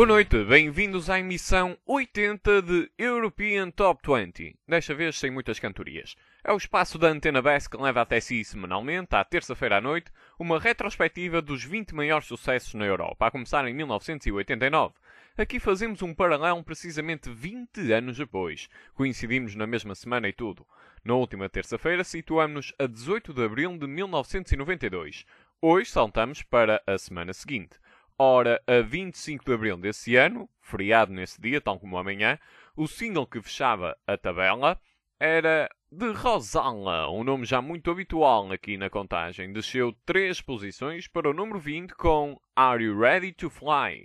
Boa noite, bem-vindos à emissão 80 de European Top 20. Desta vez sem muitas cantorias. É o espaço da Antena Bass que leva até si semanalmente, à terça-feira à noite, uma retrospectiva dos 20 maiores sucessos na Europa, a começar em 1989. Aqui fazemos um paralelo precisamente 20 anos depois. Coincidimos na mesma semana e tudo. Na última terça-feira situamos-nos a 18 de abril de 1992. Hoje saltamos para a semana seguinte. Ora, a 25 de abril desse ano, feriado nesse dia, tal como amanhã, o single que fechava a tabela era de Rosanna, um nome já muito habitual aqui na contagem. Desceu 3 posições para o número 20 com Are You Ready to Fly?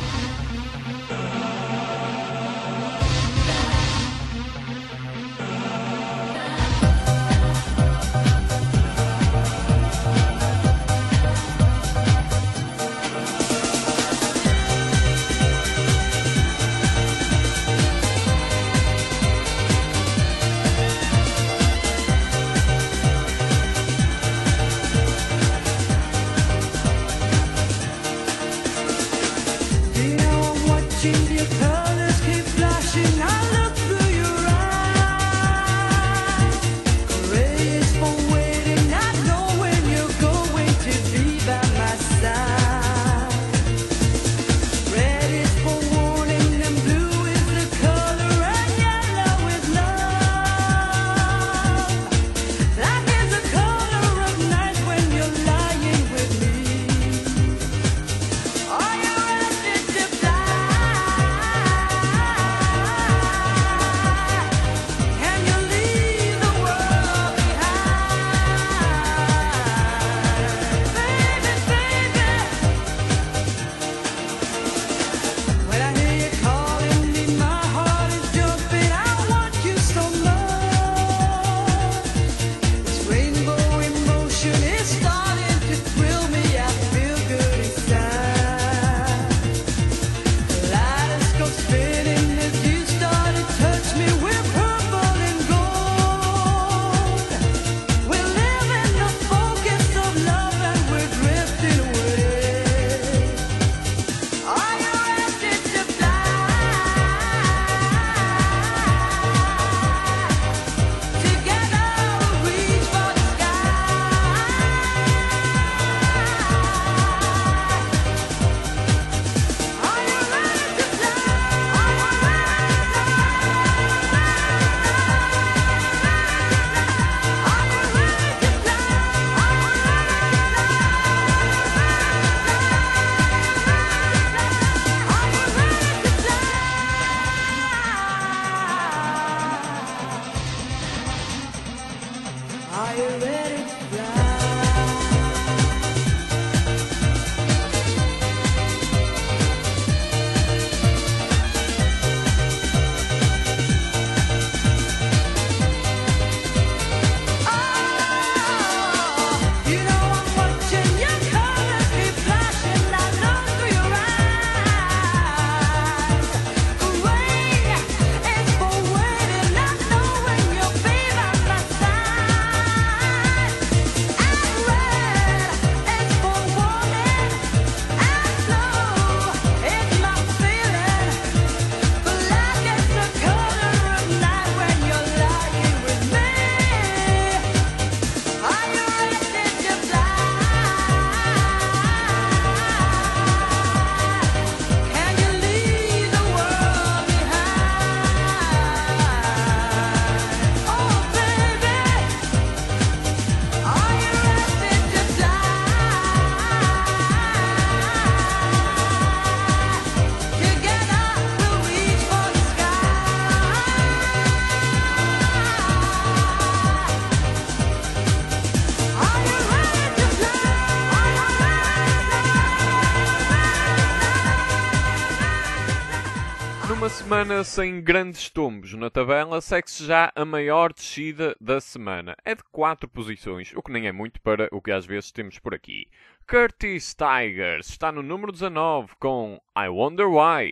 Numa semana sem grandes tombos na tabela, segue-se já a maior descida da semana. É de 4 posições, o que nem é muito para o que às vezes temos por aqui. Curtis Tigers está no número 19 com I Wonder Why.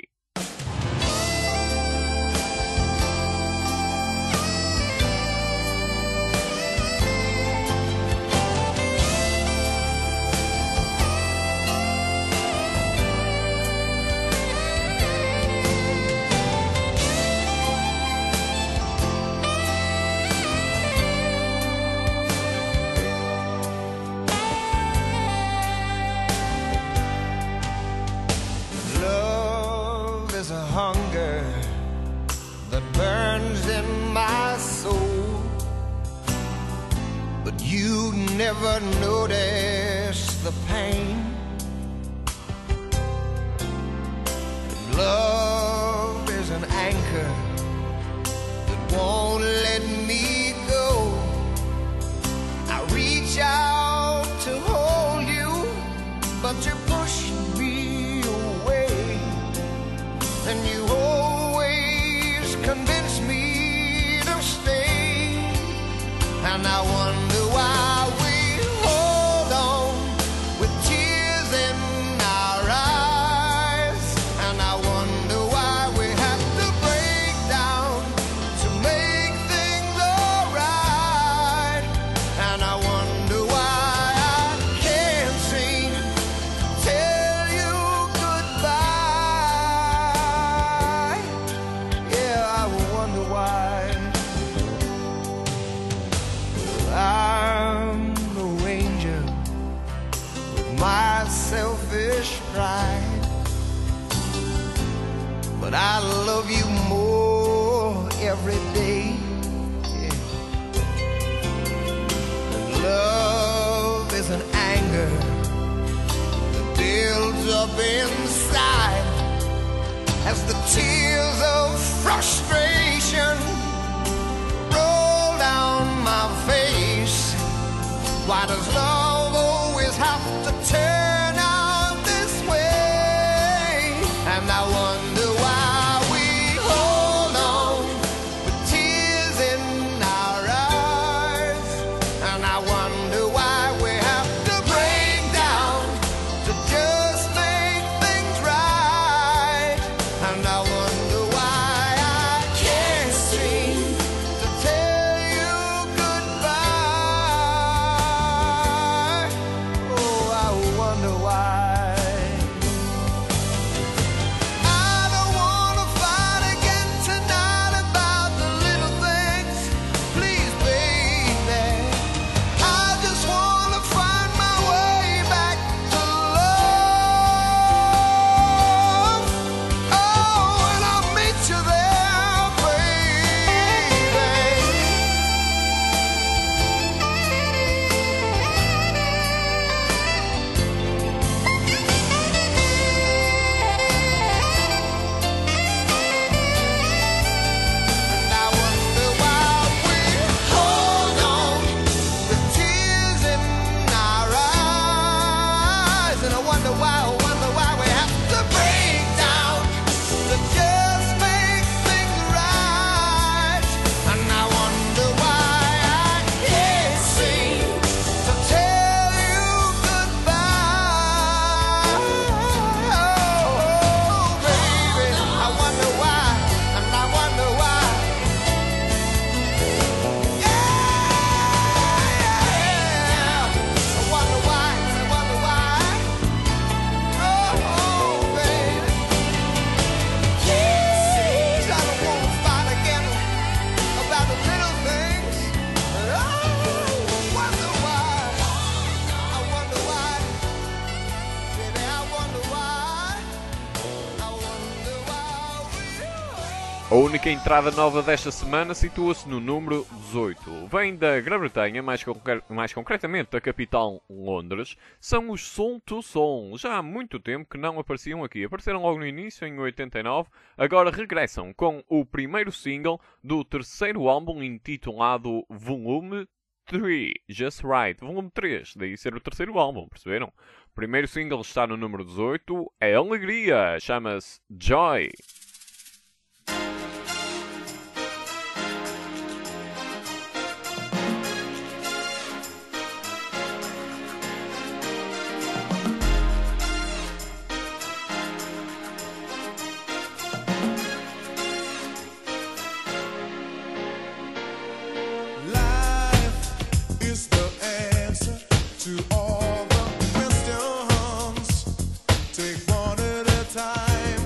never notice the pain. Love is an anchor that won't let me go. I reach out to hold you, but you push me away, and you always convince me to stay. And I wonder why we hold on with tears in our eyes. And I wonder why we have to break down to make things alright. And I wonder why I can't seem to tell you goodbye. Yeah, I wonder why. I'm the angel with my selfish pride, but I love you more every day. Yeah. And love is an anger that builds up inside as the tears of frustration roll down my face. Why does love always have to turn out this way? And I wonder why we hold on with tears in our eyes. And I wonder why we have to break down to just make things right. And I wonder why I can't seem to tell you goodbye. Oh, I wonder why. I don't wanna fight again tonight about the little things. Please, baby, I just wanna find my way back to love. Oh, and I'll meet you there, baby. And I wonder why we hold on with tears in our eyes. And I wonder why we have to break down to just make things right. And I wonder why I can't seem to tell you goodbye. Oh, baby, I wonder why, and I wonder why. Yeah, I wonder why, and I wonder why. Oh, baby, please, I don't wanna fight again about the little things. But I wonder why. I wonder why, baby, I wonder why. I wonder why we A única entrada nova desta semana situa-se no número 18. Vem da Grã-Bretanha, mais concretamente da capital Londres. São os Som to Som. Já há muito tempo que não apareciam aqui. Apareceram logo no início, em 89. Agora regressam com o primeiro single do terceiro álbum intitulado Volume 3. Just Right. Volume 3. Daí ser o terceiro álbum, perceberam? O primeiro single está no número 18. É Alegria. Chama-se Joy. Life is the answer to all the questions. Take one at a time.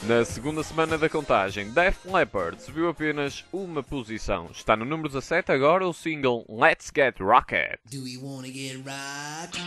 Na segunda semana da contagem, Def Leppard subiu apenas uma posição. Está no número 17 agora o single Let's Get Rocket. Do we wanna get rocked?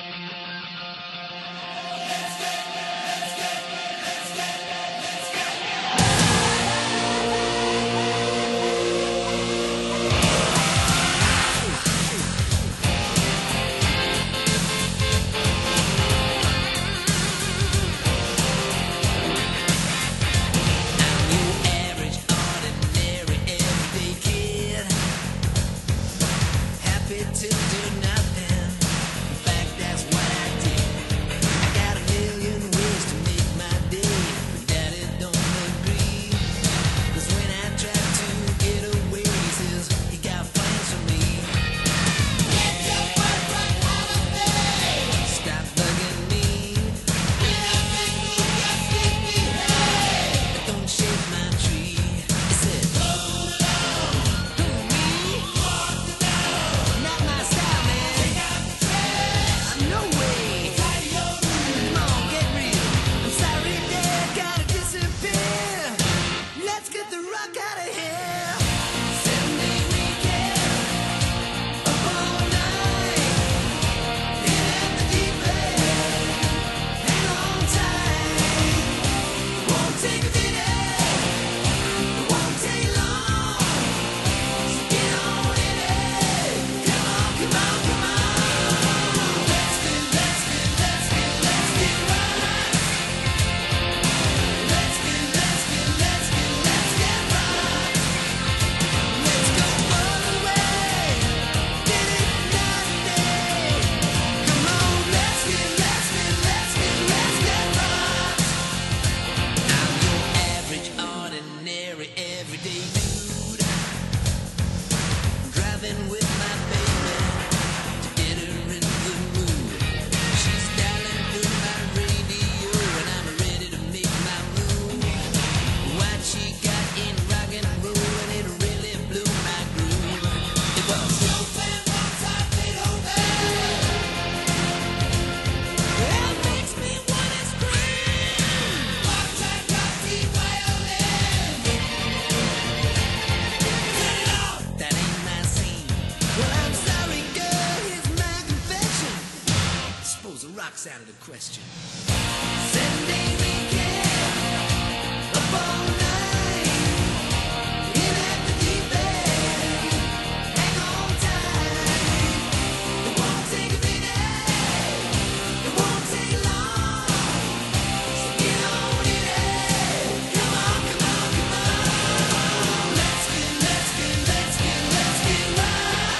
To do nothing. In fact, that's what I did. I got a million ways to make my day, but Daddy don't agree. 'Cause when I try to get away, he says he got plans for me. Get your butt right out of there. Stop bugging me. Just give me head. Don't shake my tree. He said, hold it on. Who, me? Not my style, man. Take out the trash. No way. Come on, get real. I'm sorry, Dad, gotta disappear. Let's get the rock out of here. Sunday weekend, up all night, in at the deep end. Hang on tight. Won't take a minute. Won't take long. So get on in it. Come on, come on, come on. Let's get right. Let's get right. Let's go all the way. Get it done. Come on, let's get right. I'm your average, ordinary, everyday dude, driving with my baby to get her in the mood. She's dialing through my radio and I'm ready to make my move. What she got in rock and roll and it really blew my groove. It was Chopin, Mozart, Beethoven. It makes me wanna scream. Mozart got the violin. Turn it off. That ain't my scene. Well, I'm sorry, girl. Here's my confession. Suppose the rock's out of the question. Sunday weekend, up all night, in at the deep end. Hang on tight. It won't take a minute. It won't take long. So get on in it. Come on, come on, come on. Let's get right. Let's get right.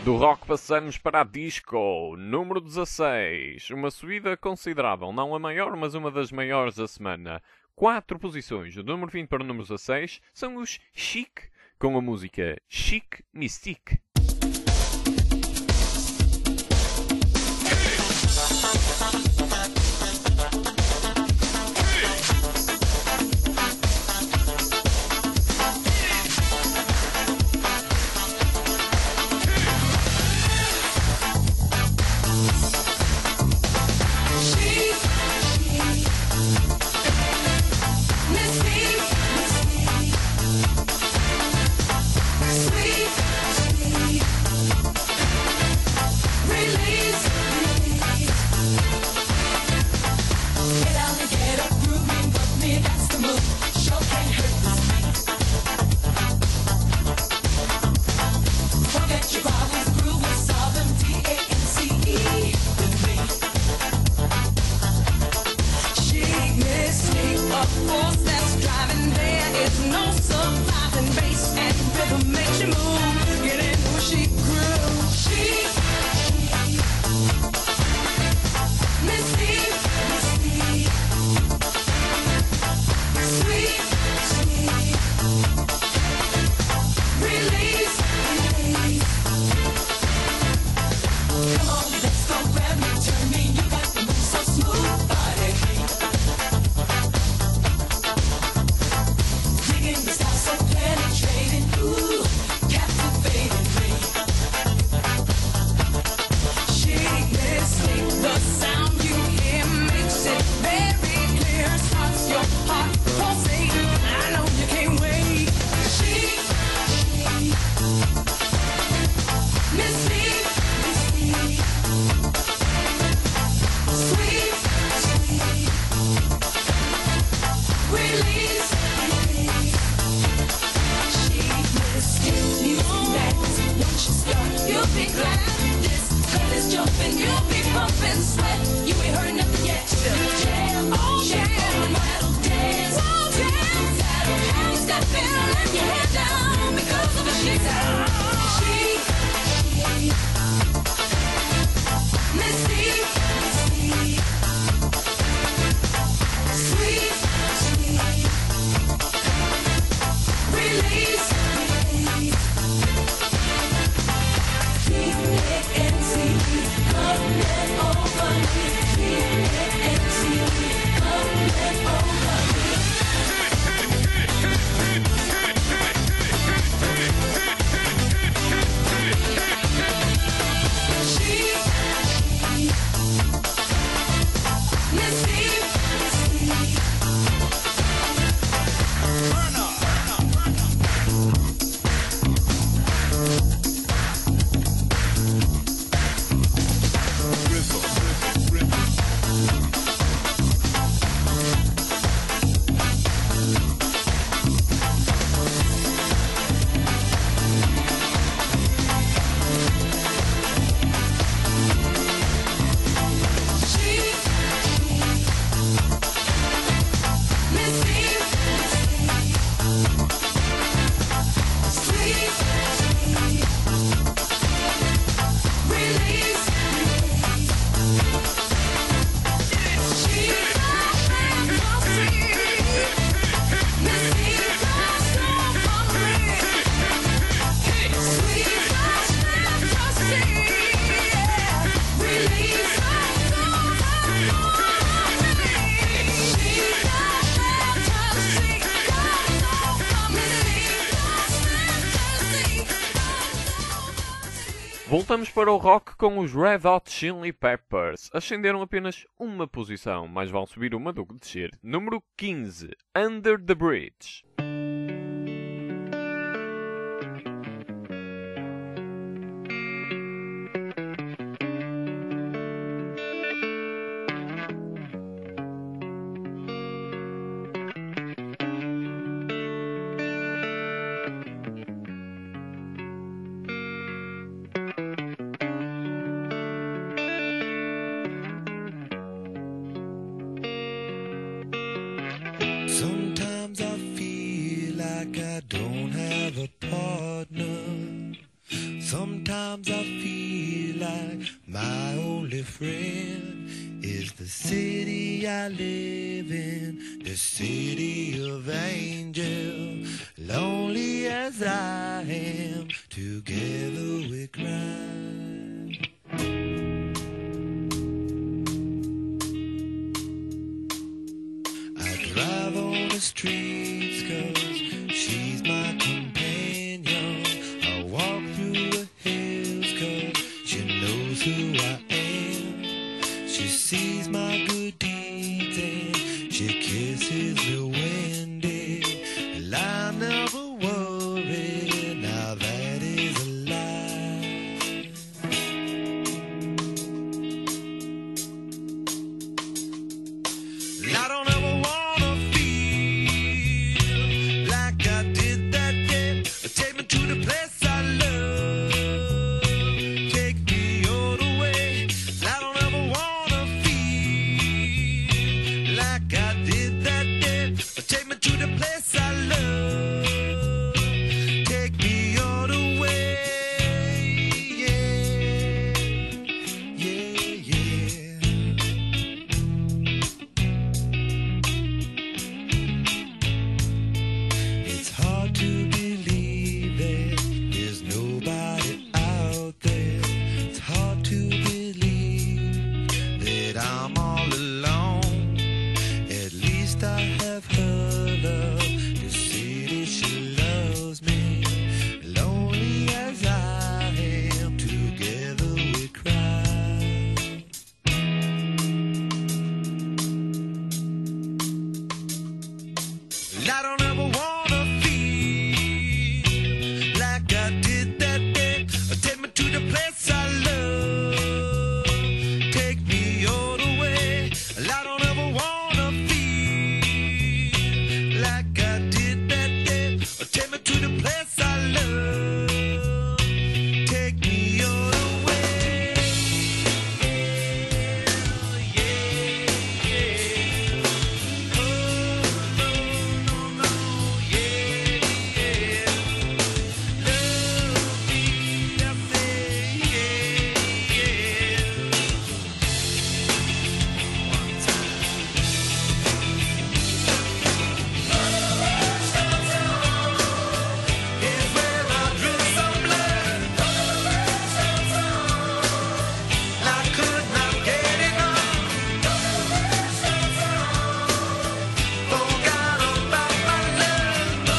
Do rock passamos para a disco, número 16. Uma subida considerável, não a maior, mas uma das maiores da semana. 4 posições, do número 20 para o número 16, são os Chic, com a música Chic Mystique. Voltamos para o rock com os Red Hot Chili Peppers. Ascenderam apenas uma posição, mas vão subir uma do que descer. Número 15, Under the Bridge. Sometimes I feel like I don't have a partner. Sometimes Sometimes I feel like my only friend is the city I live in, the city of angels. Lonely as I am, together we cry. I drive on the streets 'cause she's my companion. I walk through the hills 'cause she knows who I am. She sees my good deeds and she kisses me windy. And I never worry, now that is a lie. And I don't ever wanna feel like I did that day. Take me to the place I love. Take me all the way. And I don't ever wanna feel like I did that day. Take me to the place I love. Take me all the way. Yeah, yeah, yeah. It's hard to believe that there's nobody out there. It's hard to believe that I'm all alone. At least I have her love to see that she loves me. Lonely as I am, together we cry. And I don't ever wanna feel like I did that day. Take me to the place I love. Take me all the way. And I don't ever wanna feel like I did that day. Take me to the place I love. Take me all the way. Yeah, yeah. Oh, no, no, no, yeah, yeah. Love me, I say, yeah, yeah. One time. Is where I drew some blood. I could not get enough. Forgot about my love.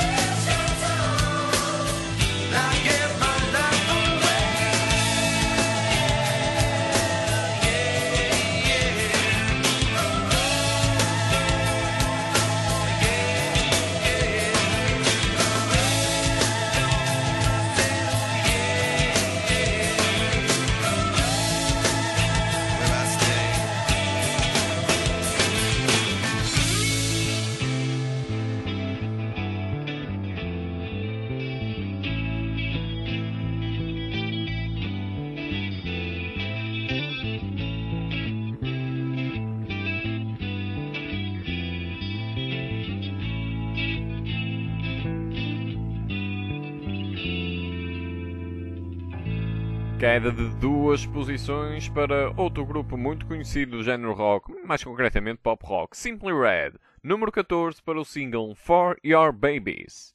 I gave my life away. Where I stay. Queda de 2 posições para outro grupo muito conhecido do género rock, mais concretamente pop rock, Simply Red, número 14 para o single For Your Babies.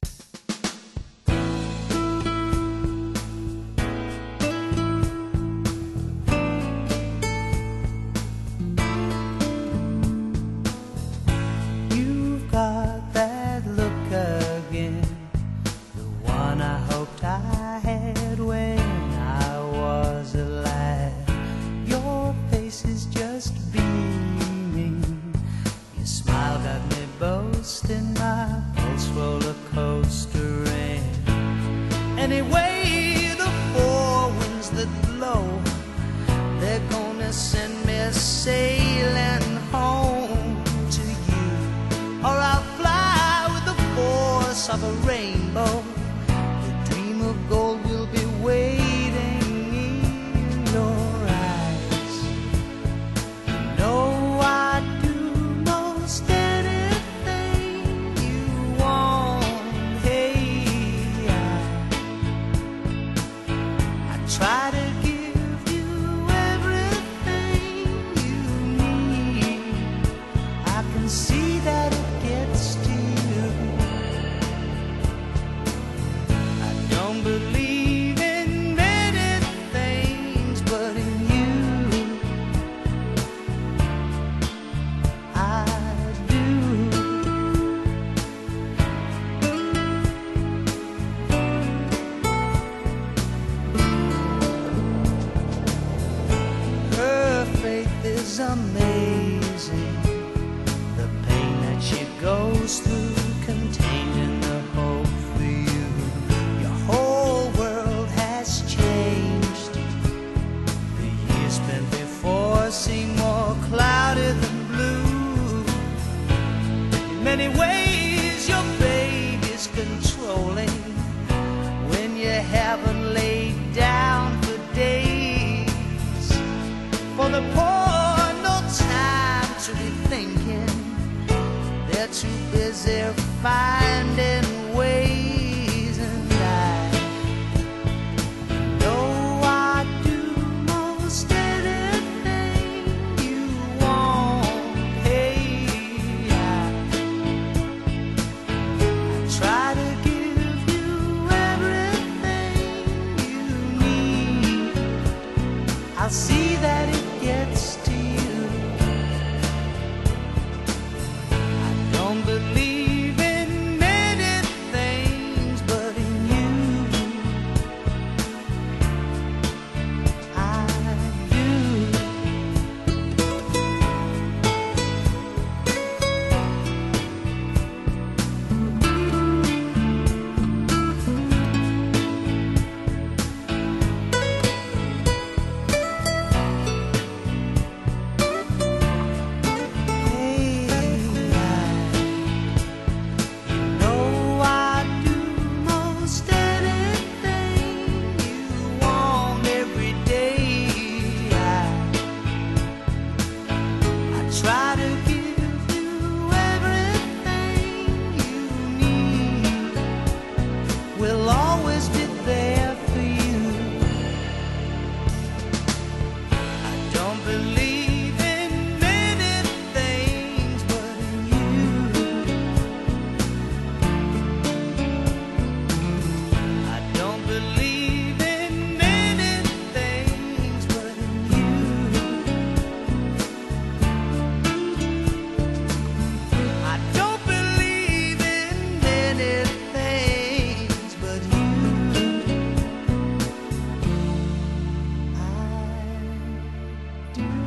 You've got that look again, the one I hoped I had when I was alive. Your face is just beaming, your smile got me boasting, my pulse roller coastering. Anyway, the four winds that blow, they're gonna send me sailing home to you, or I'll fly with the force of a rainbow. The dream of gold will be waiting in your eyes. You know I'd do most anything you want. Hey, I don't believe in many things, but in you I do. Her faith is amazing, the pain that she goes through, contained in the hope for you. Your whole world has changed. The years spent before seem more cloudy than blue. In many ways your baby's controlling when you haven't laid down for days. For the poor, no time to be thinking. They're too busy finding ways, and I know I do most anything you want. Hey, I try to give you everything you need. I see that it gets to you. I don't believe in many things, but in you I do. Hey, you know I do most anything you want every day. I try to give you everything you need. We'll always be there for you. I don't believe in many things, but in you. I don't believe in many things, but in you. I don't believe in many things, but you. I do.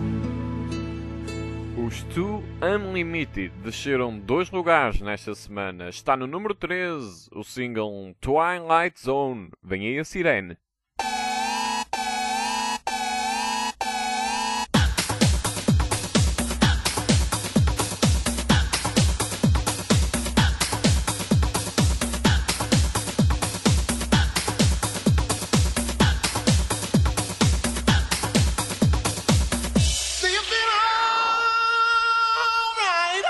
Os Two Unlimited desceram 2 lugares nesta semana. Está no número 13 o single Twilight Zone. Vem aí a sirene. Do you feel alright?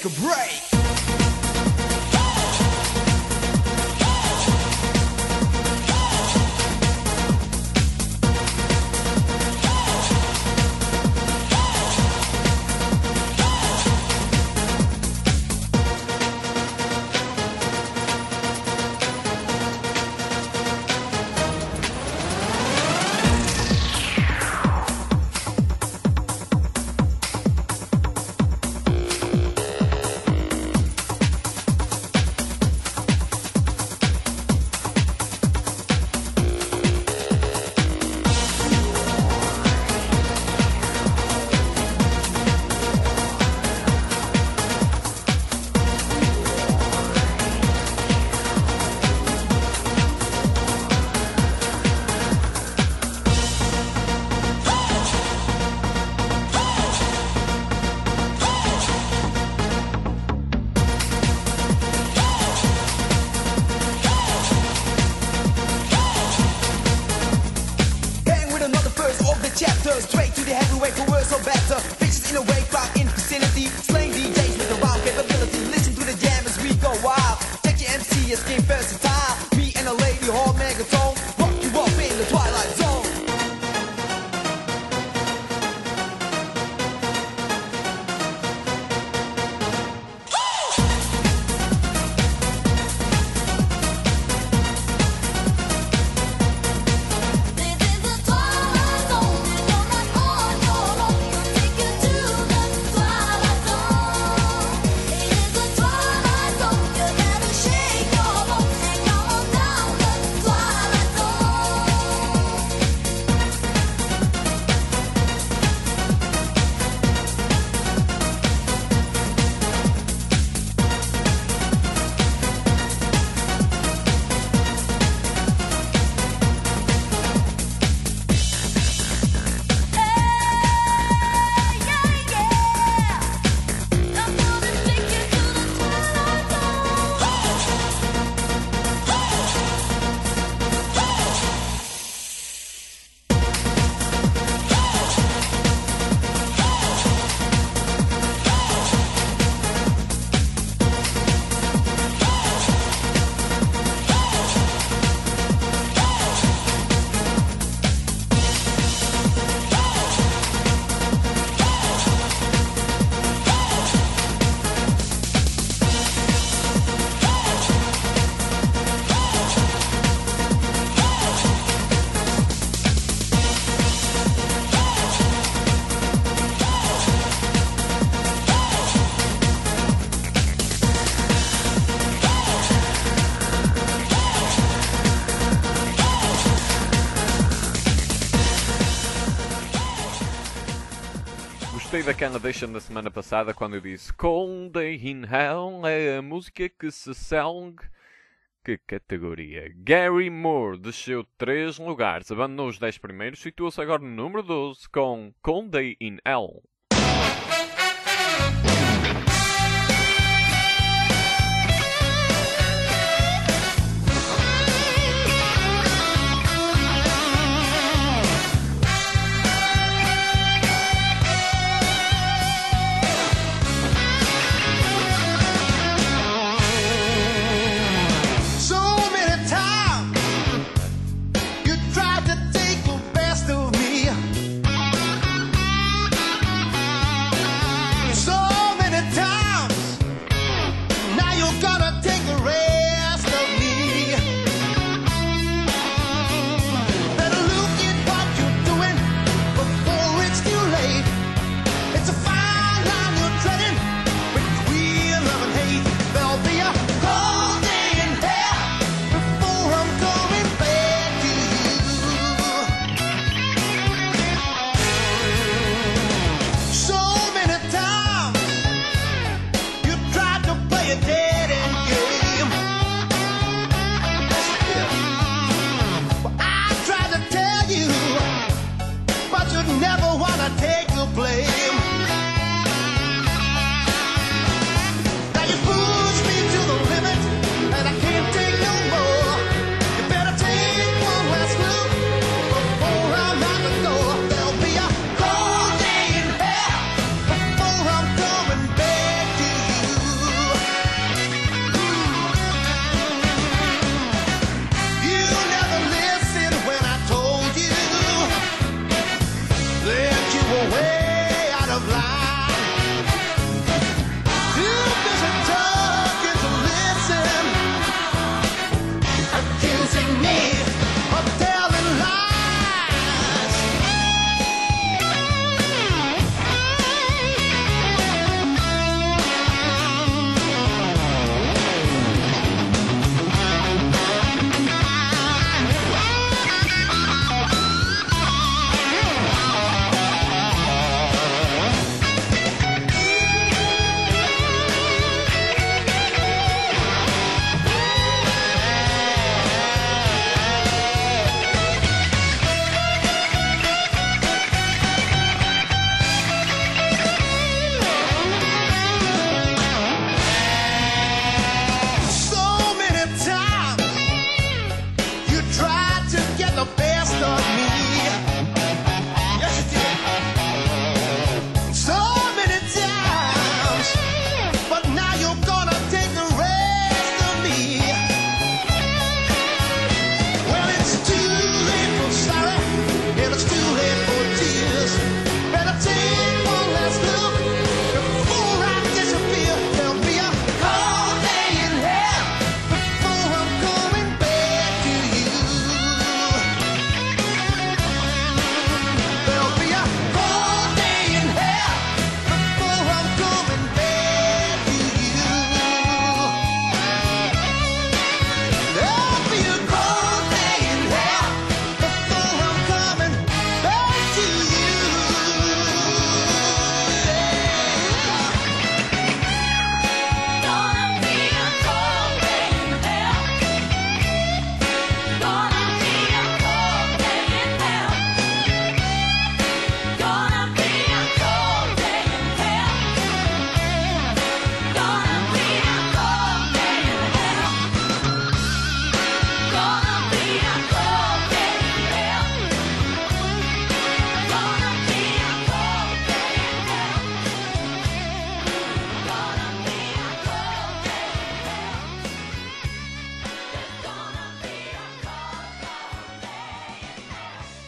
a break. Chapter straight to the heavyweight for worse or better. Bitches in a wave crowd in vicinity, slaying DJs with a wild capability. Listen to the jam as we go wild. Check your MC, escape versatile. Me and a lady hall megatone, rock you up in the twilight zone. Gostei da Canadation da semana passada quando eu disse Cold Day in Hell é a música que se segue. Que categoria? Gary Moore desceu 3 lugares, abandonou os 10 primeiros, situa-se agora no número 12 com Cold Day in Hell. So many times you tried to take the best of me. So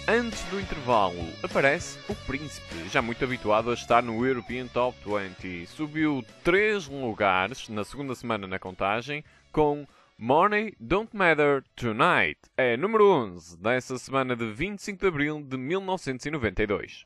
Antes do intervalo, aparece o Príncipe, já muito habituado a estar no European Top 20. Subiu 3 lugares na segunda semana na contagem com Money Don't Matter Tonight. É número 11 dessa semana de 25 de abril de 1992.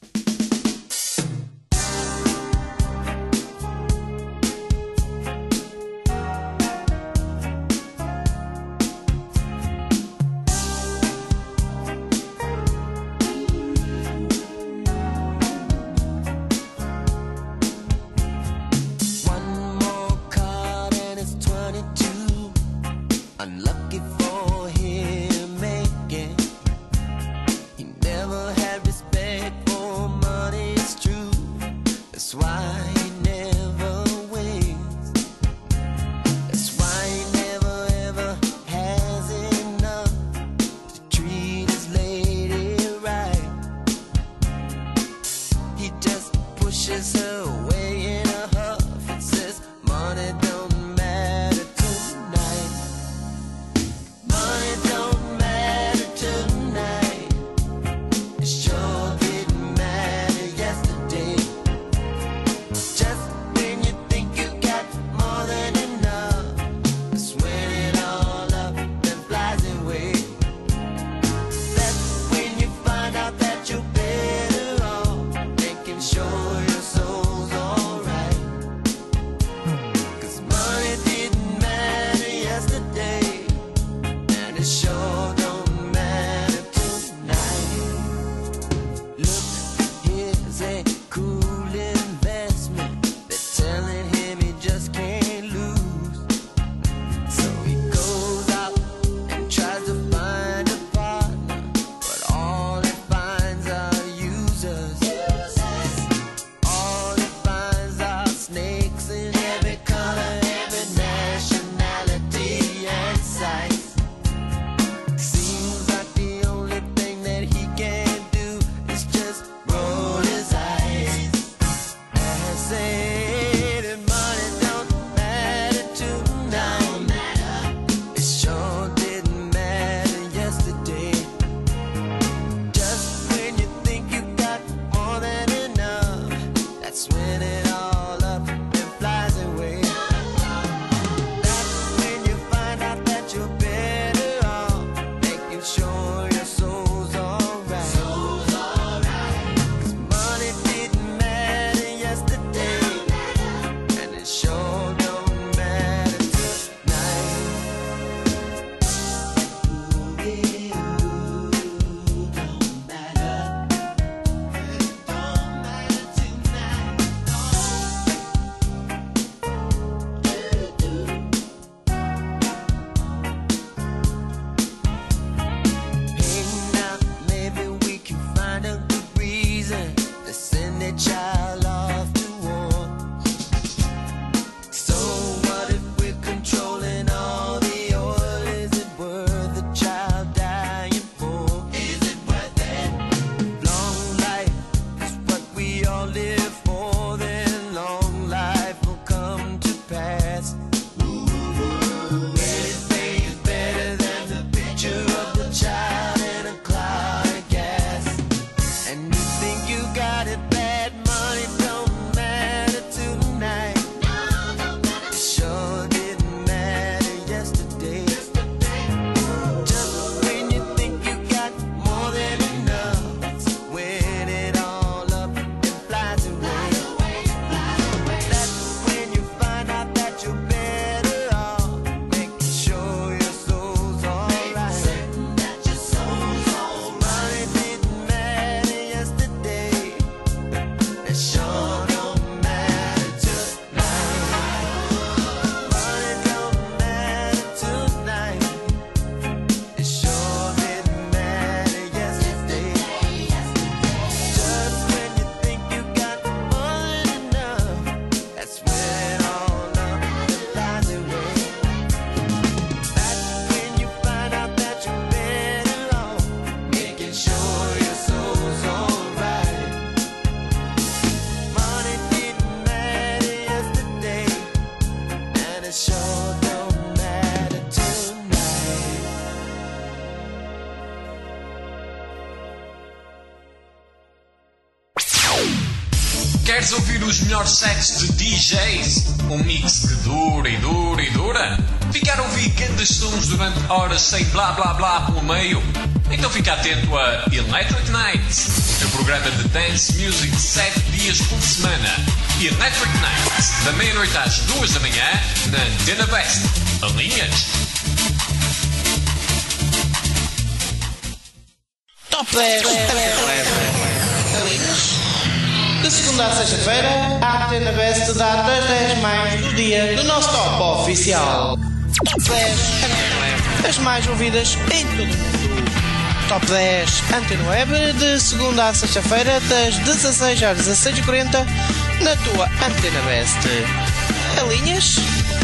One more card and it's 22. Unlucky for him, making. He never had respect for Queres ouvir os melhores sets de DJs? Um mix que dura e dura e dura? Ficar a ouvir grandes sons durante horas sem blá blá blá pelo meio? Então fica atento a Electric Nights, o teu programa de dance music 7 dias por semana. Electric Nights, da meia-noite às 2 da manhã, na Antena Best. Alinhas? Top 10 de segunda a sexta-feira, a Antena Best dá das 10 mais do dia no nosso top oficial. Top 10 as mais ouvidas em todo o mundo. Top 10 Antena Web, de segunda a sexta-feira, das 16 às 16h40, na tua Antena Best. Alinhas?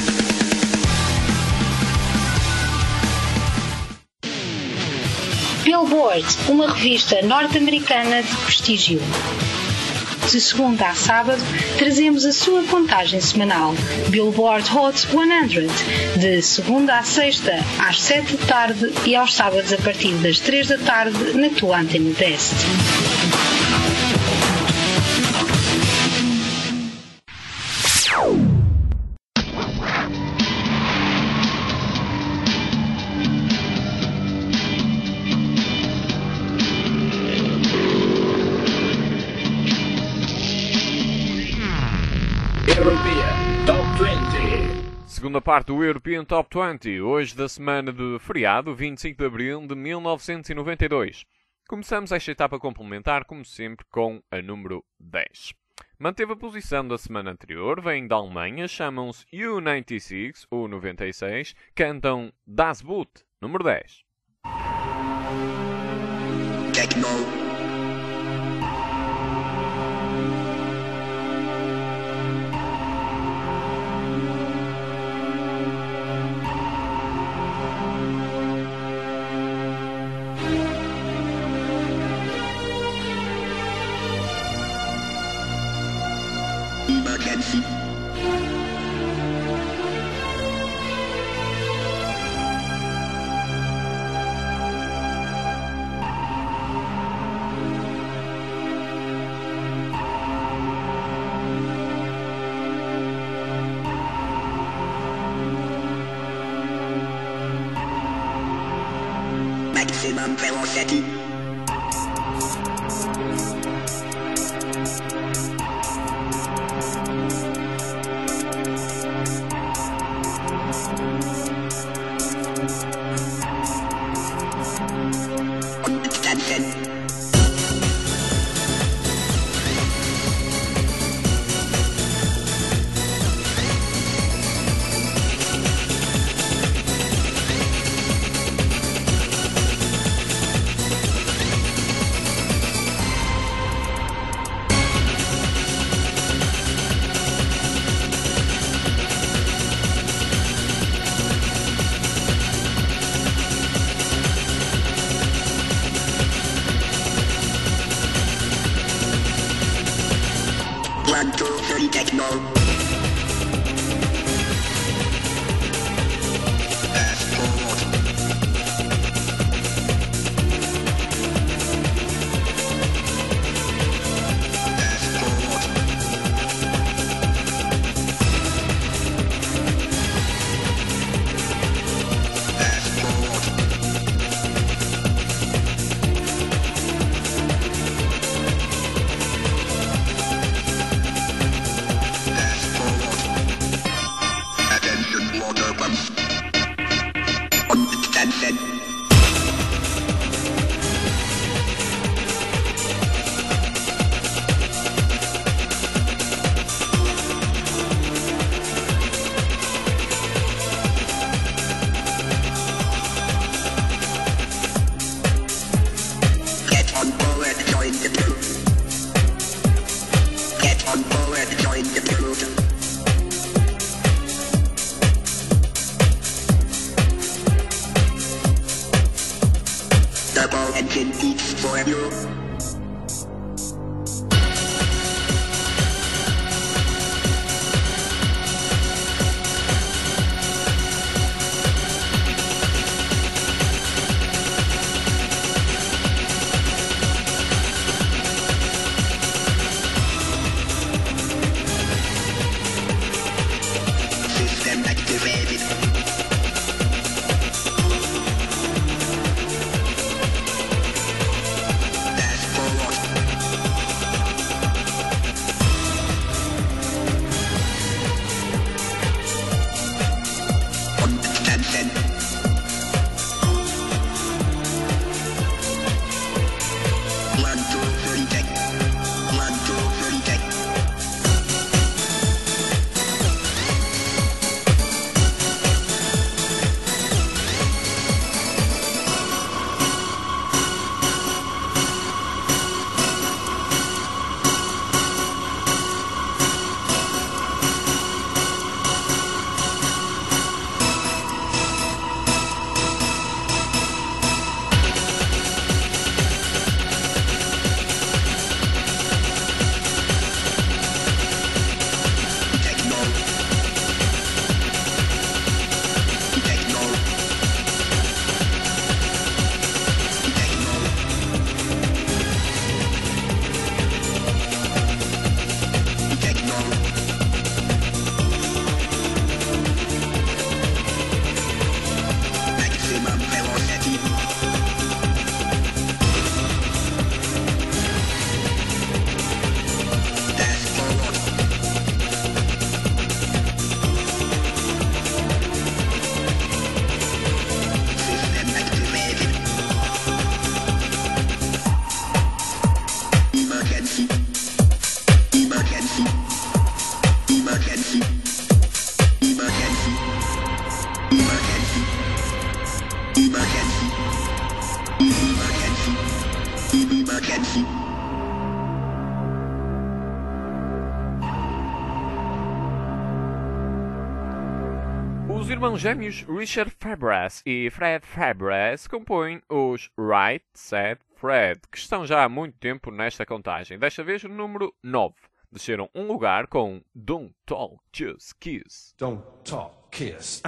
Billboard, uma revista norte-americana de prestígio. De segunda a sábado, trazemos a sua contagem semanal. Billboard Hot 100, de segunda a sexta, às 7 da tarde e aos sábados a partir das 3 da tarde, na tua Antena Best. Segunda parte do European Top 20, hoje da semana de feriado, 25 de abril de 1992. Começamos esta etapa complementar, como sempre, com a número 10. Manteve a posição da semana anterior, vêm da Alemanha, chamam-se U96, ou 96, cantam Das Boot, número 10. Techno. Emergency. Maximum velocity. Techno. emergency. Os irmãos gêmeos Richard Fabras e Fred Fabras compõem os Right Said Fred, que estão já há muito tempo nesta contagem. Desta vez o número 9. Desceram um lugar com Don't Talk, Just Kiss. Don't talk, kiss.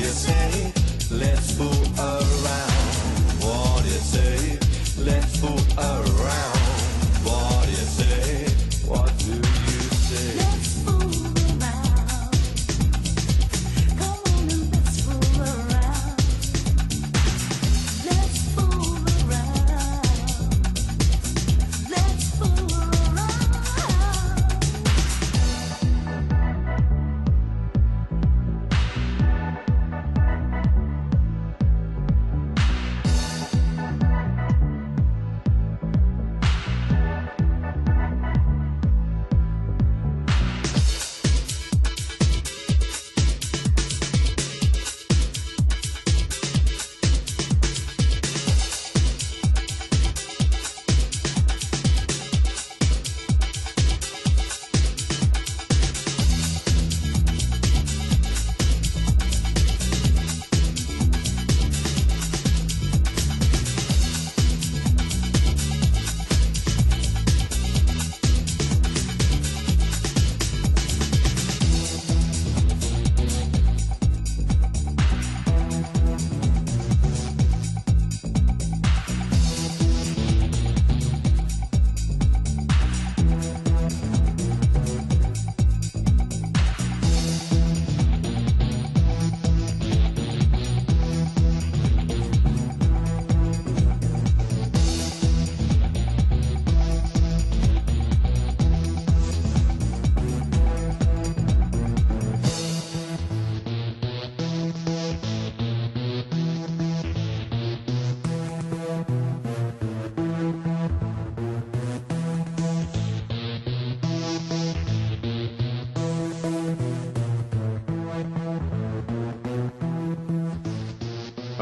Let's fool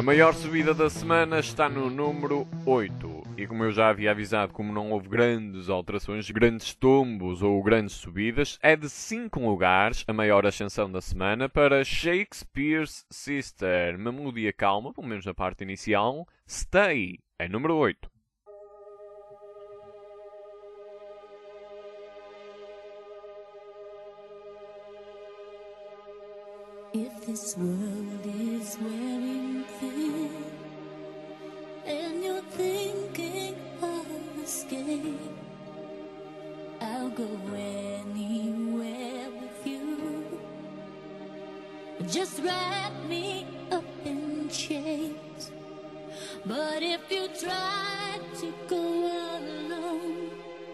A maior subida da semana está no número 8. E como eu já havia avisado, como não houve grandes alterações, grandes tombos ou grandes subidas, é de 5 lugares a maior ascensão da semana para Shakespeare's Sister. Uma melodia calma, pelo menos na parte inicial. Stay é número 8. If this world is wearing thin and you're thinking of escape, I'll go anywhere with you. Just wrap me up in chains. But if you try to go alone,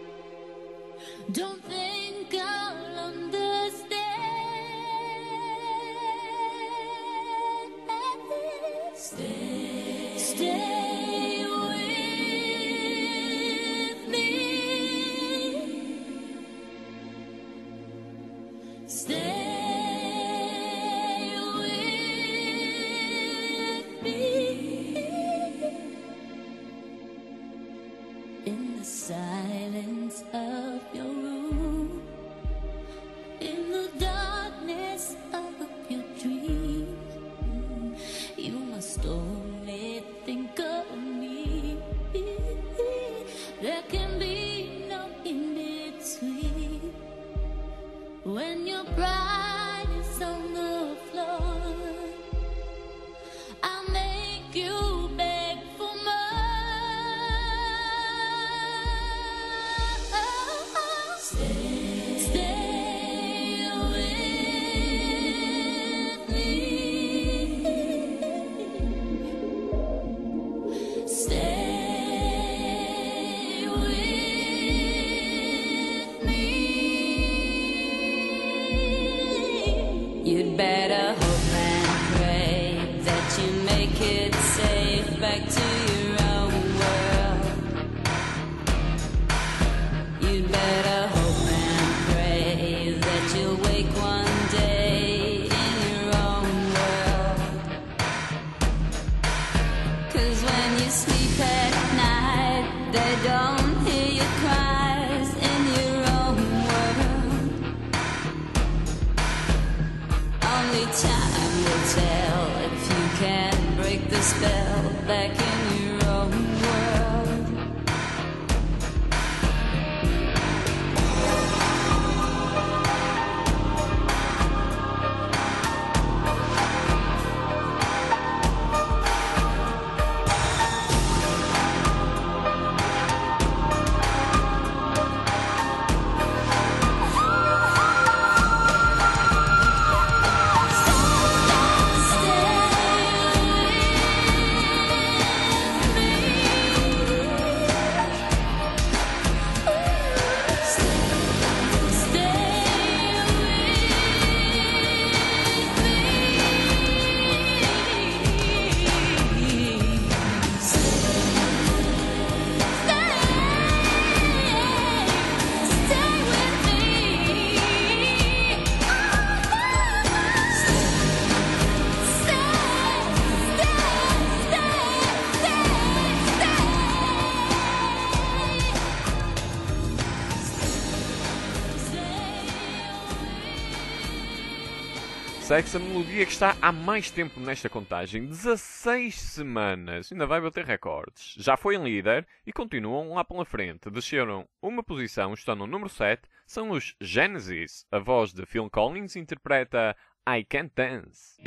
don't think I'll understand. Stay with me. Stay with me. In the silence of your room, in the darkness of your dream, you must only think of me. There can be no in between. When your pride is on the floor, I'll make you beg for more. Stay with me. Stay with me. You'd better hope and pray that you make it safe back to your own world. You'd better hope and pray that you'll wake one day in your own world. 'Cause when you sleep at night, they don't hear your cries in your own world. Only time will tell if you can break the spell back in your own world. Segue-se a melodia que está há mais tempo nesta contagem, 16 semanas, ainda vai bater recordes. Já foi em líder e continuam lá pela frente. Desceram uma posição, estão no número 7, são os Genesis. A voz de Phil Collins interpreta I Can't Dance.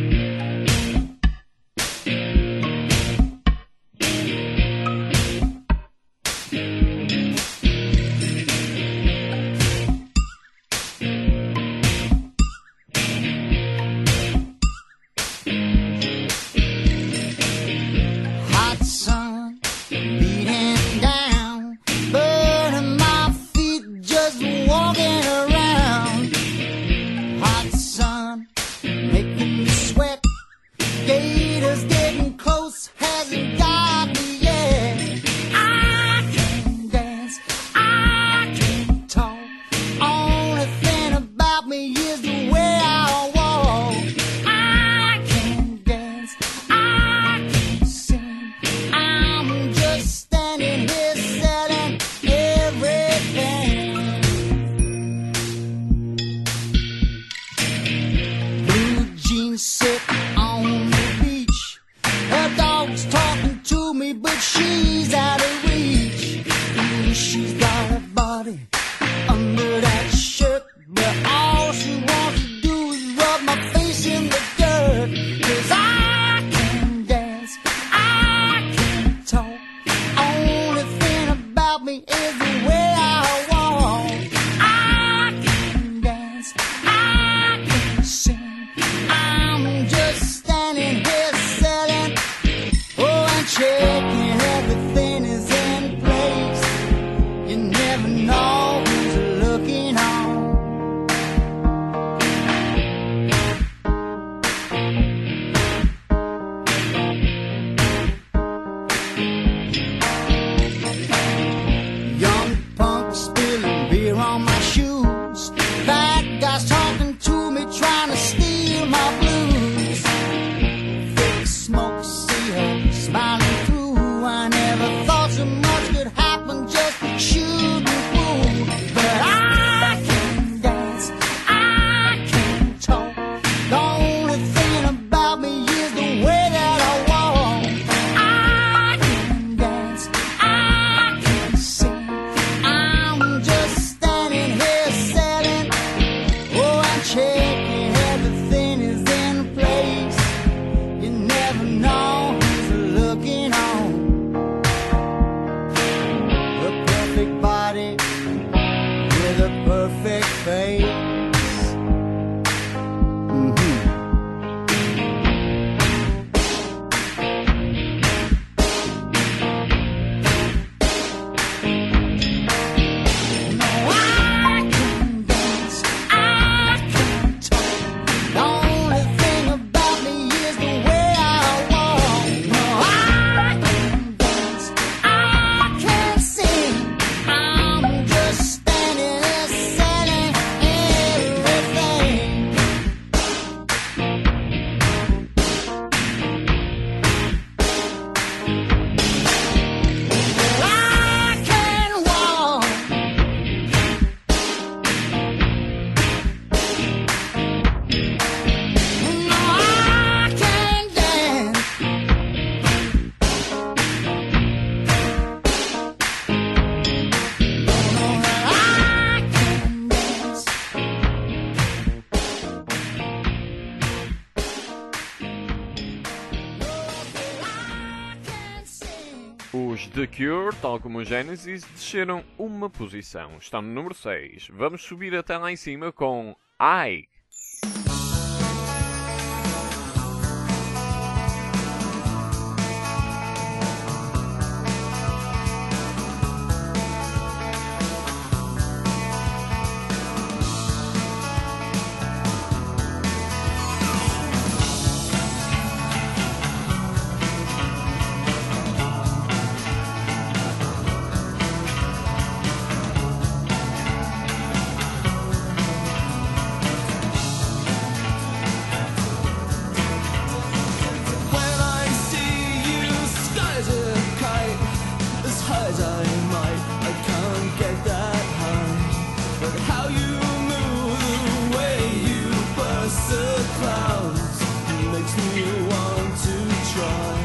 Hot sun beating down, burning my feet just walking around. Hot sun making me sweat, gators getting close, hasn't got me yet. I can't dance, I can't talk, only thing about me is the way I walk. I can't dance, I never know who's looking on. A perfect body with a perfect face. Os The Cure, tal como o Genesis, desceram uma posição. Estão no número 6. Vamos subir até lá em cima com I. When I see you, skies are kite. As high as I might, I can't get that high. But how you move, the way you burst the clouds, makes me want to try.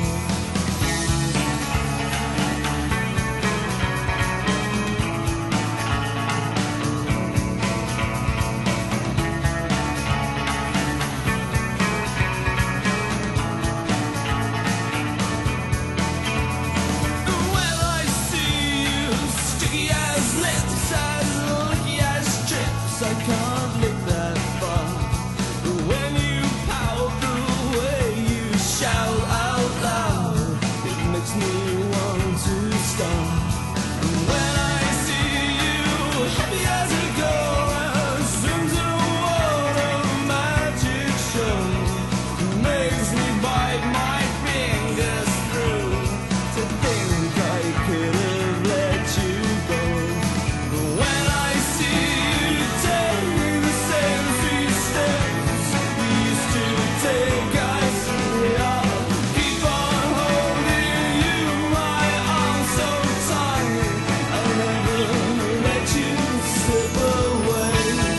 When I see you, sticky as lips, as licky as chips, I can't lick that far. When you pout, the way you shout out loud, it makes me want to stop. When I see you, happy as a girl, swims in a water magic show, makes me bite my fingers through. To think I could have let you go. When I see you take the same three steps we used to take, I swear I'll keep on holding you. My arms so tight, I'll never let you slip away.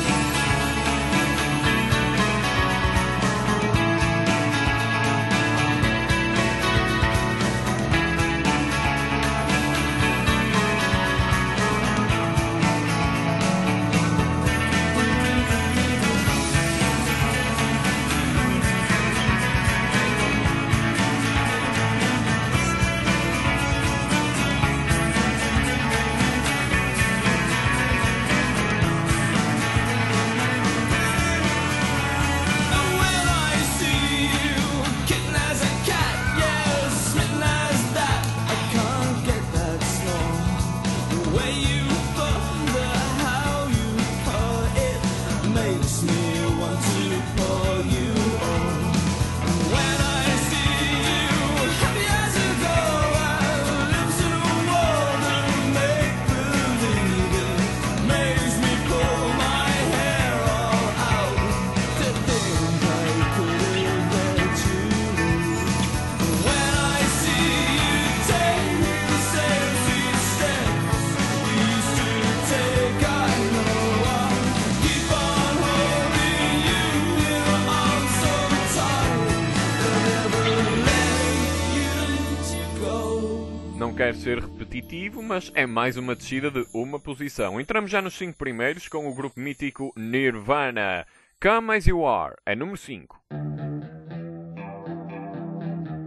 When I see you, kitten as a cat, yeah, smitten as that, I can't get that snore. The way you thunder, how you purr, it makes me want to pour you on. When I see you, happy as a girl, lips in a world of make believe, it makes me pull my hair all out. To think I could have let you leave. When I see you take the same three steps we used to take, I know I'll keep on holding you in my arms so tight, never letting you go. Não quero ser repetitivo, mas é mais uma descida de uma posição. Entramos já nos 5 primeiros com o grupo mítico Nirvana. Come As You Are é número 5.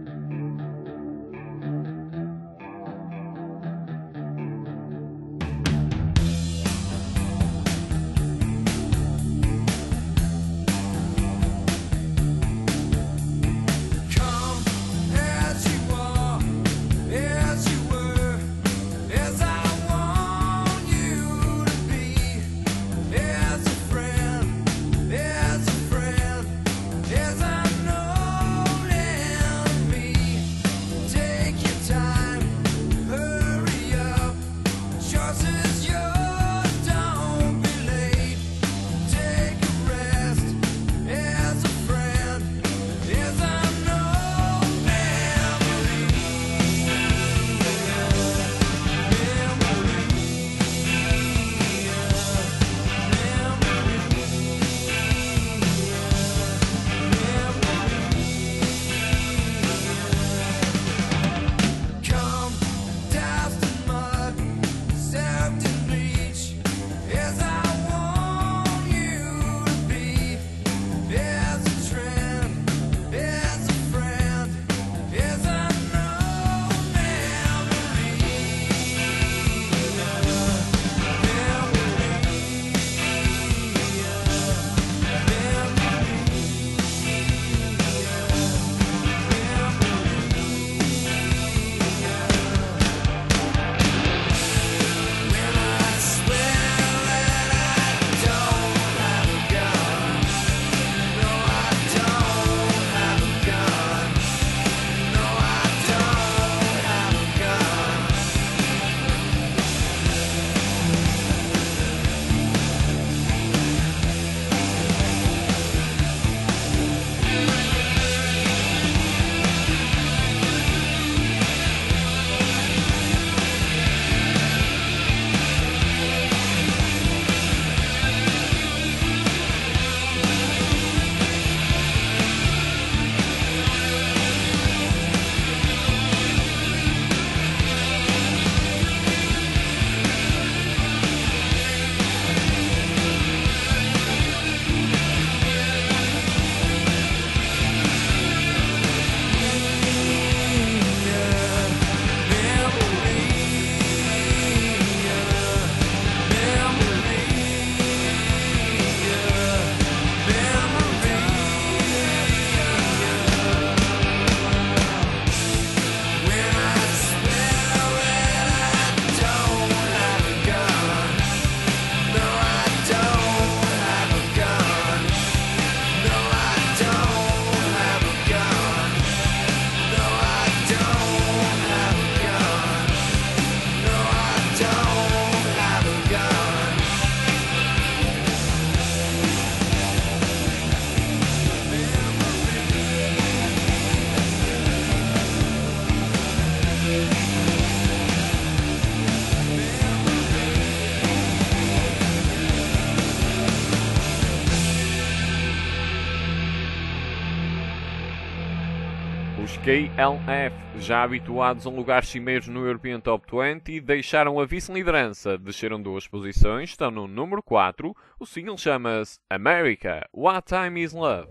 Os KLF, já habituados a lugares cimeiros no European Top 20, deixaram a vice-liderança, desceram 2 posições, estão no número 4. O single chama-se America, What Time Is Love.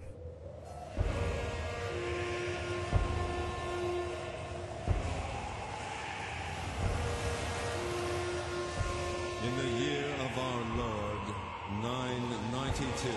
In the year of our Lord, 992.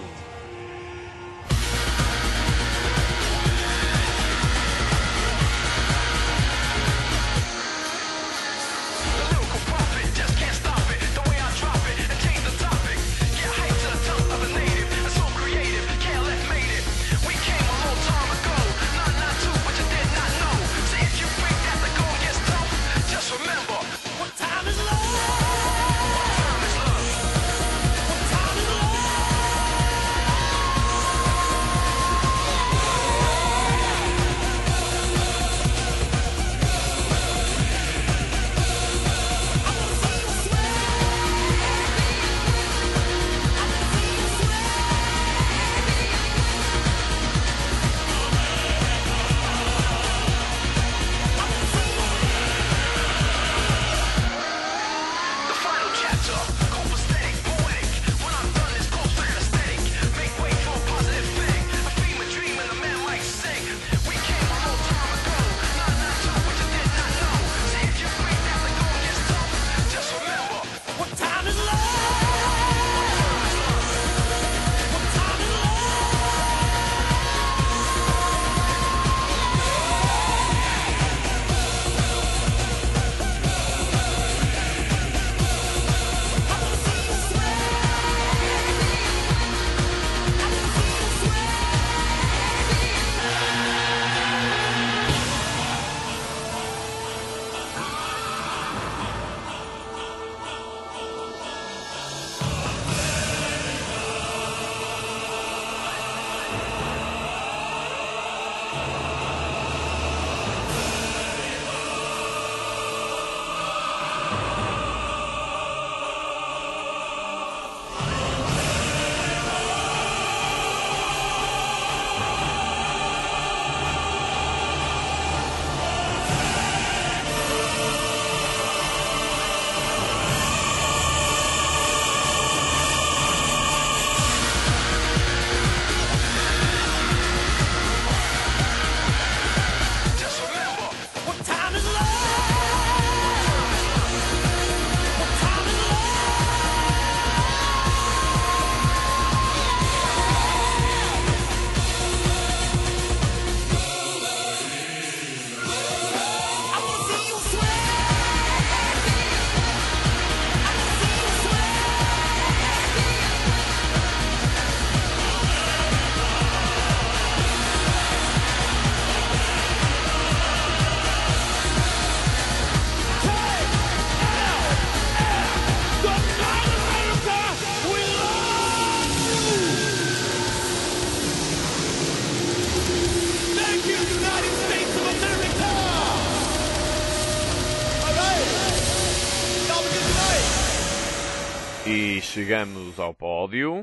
E chegamos ao pódio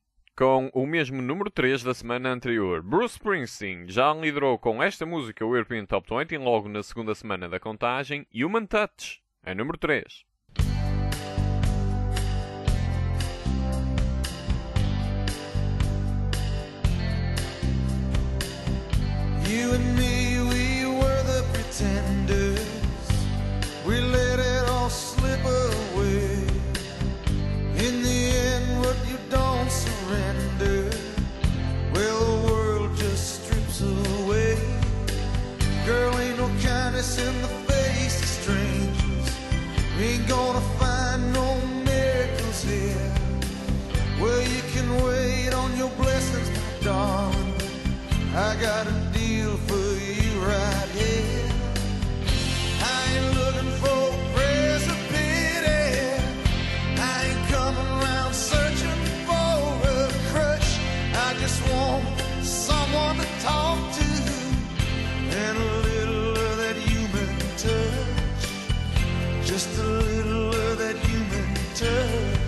com o mesmo número 3 da semana anterior. Bruce Springsteen já liderou com esta música o European Top 20 logo na segunda semana da contagem. Human Touch é número 3. You and me, we were the pretenders. We let it all slip away. In the end, what you don't surrender, well, the world just strips away. Girl, ain't no kindness in the face of strangers. We ain't gonna find no miracles here. Well, you can wait on your blessings, my darling. I got a deal for you right here. I ain't looking for prayers of pity. I ain't coming around searching for a crutch. I just want someone to talk to and a little of that human touch. Just a little of that human touch.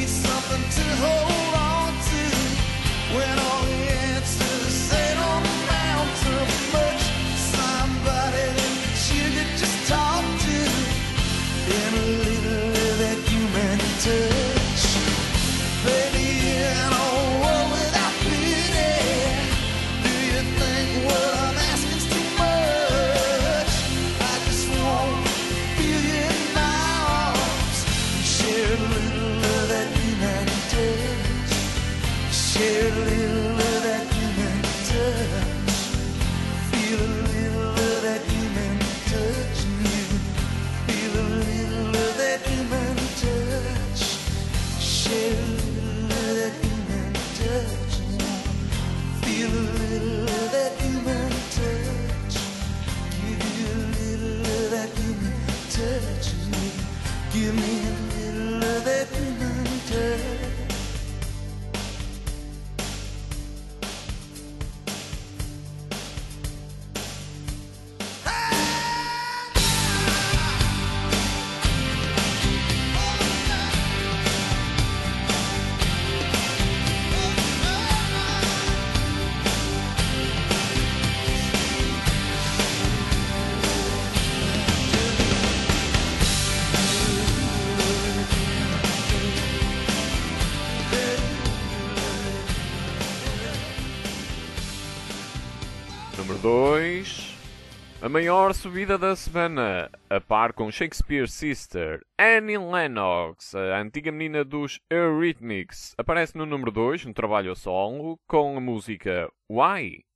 need something to hold on to when all the answers they don't amount to much. Somebody that you could just talk to in a little of that human touch. Baby, in a world without pity, do you think what I'm asking? Share a little of that human touch. Feel a little of that human touch. You feel a little of that human touch. Share a little of that human touch. Feel a little of that human touch. Give you a little of that human touch. Give me a little of that human touch. Número 2. A maior subida da semana, a par com Shakespeare Sister. Annie Lennox, a antiga menina dos Eurythmics, aparece no número 2, no trabalho a solo, com a música Why?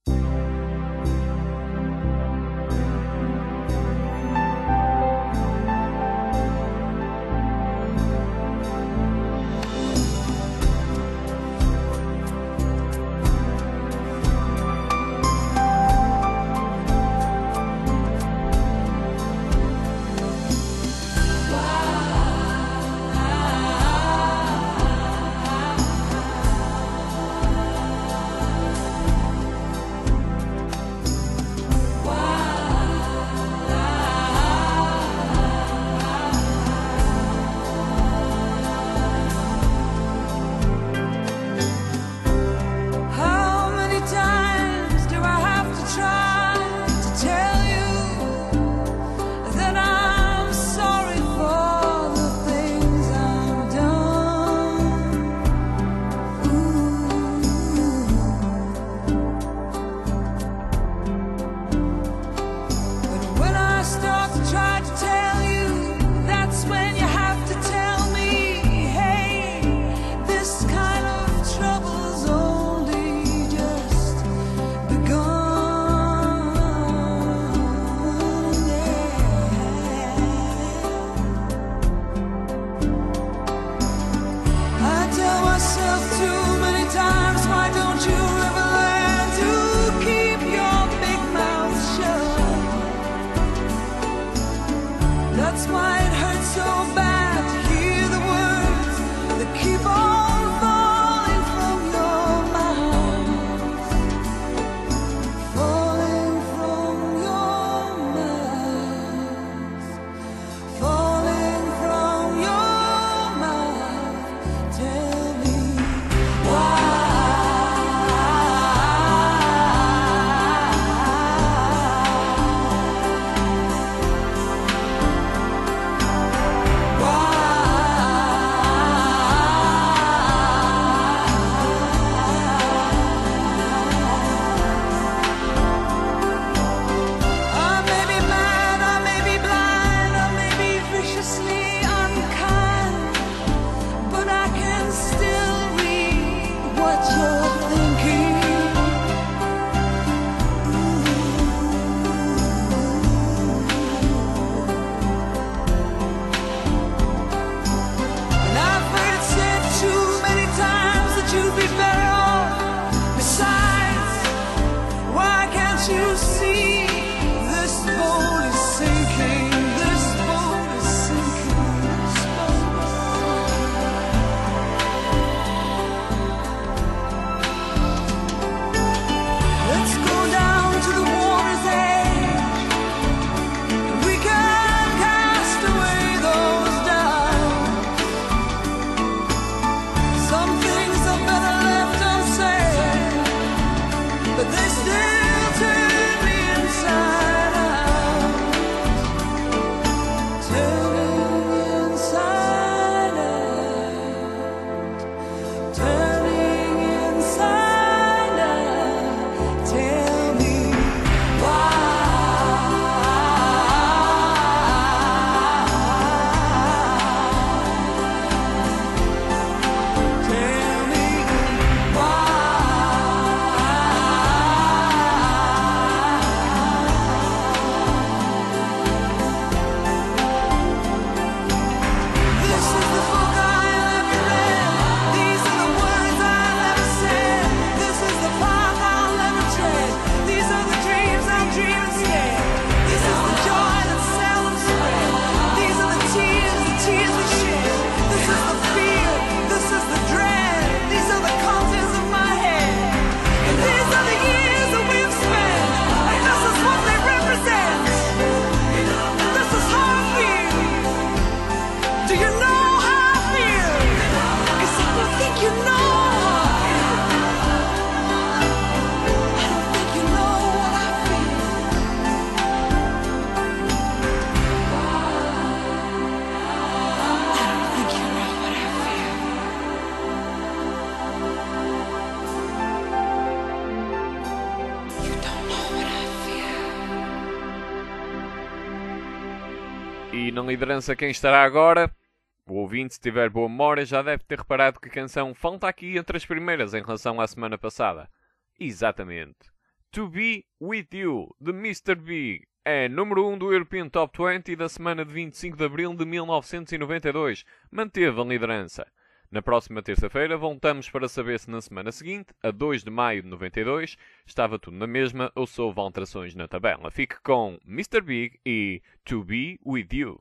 na liderança quem estará agora? O ouvinte, se tiver boa memória, já deve ter reparado que a canção falta aqui entre as primeiras em relação à semana passada. Exatamente. To Be With You, de Mr. Big, é número 1 do European Top 20 da semana de 25 de abril de 1992. Manteve a liderança. Na próxima terça-feira voltamos para saber se na semana seguinte, a 2 de maio de 92, estava tudo na mesma ou se houve alterações na tabela. Fique com Mr. Big e To Be With You.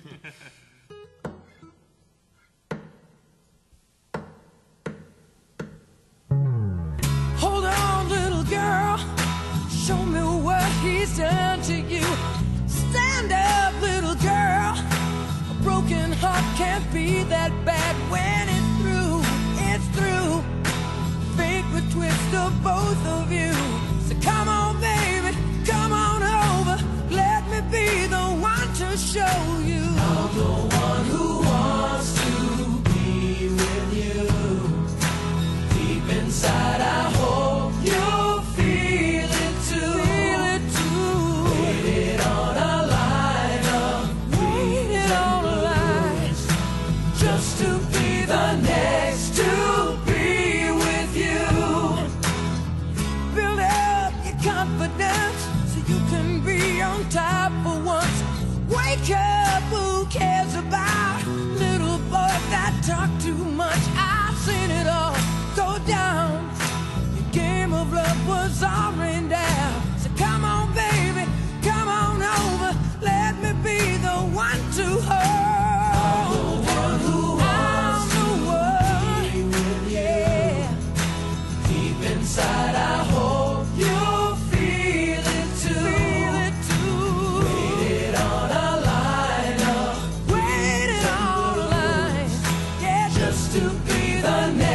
Hold on, little girl, show me what he's done to you. Stand up, little girl, a broken heart can't be that bad when it's through, it's through. Fake the twist of both of you. So come on, baby, come on over, let me be the one to show you. I'm the one who wants to be with you. Deep inside I hope you'll feel it too. Feel it too. Waited on a line of waited on a line just to be the next to be with you. Build up your confidence so you can be on top for once. Wake up, who cares about little boys that talk too much? I've seen it all go down. The game of love was all rained down. So come on, baby, come on over. Let me be the one to hold. I'm the one who wants to be with you. Deep inside, I hope you'll feel it too. Feel it too. Waited on a line, waited on a line, yeah, just to be the next.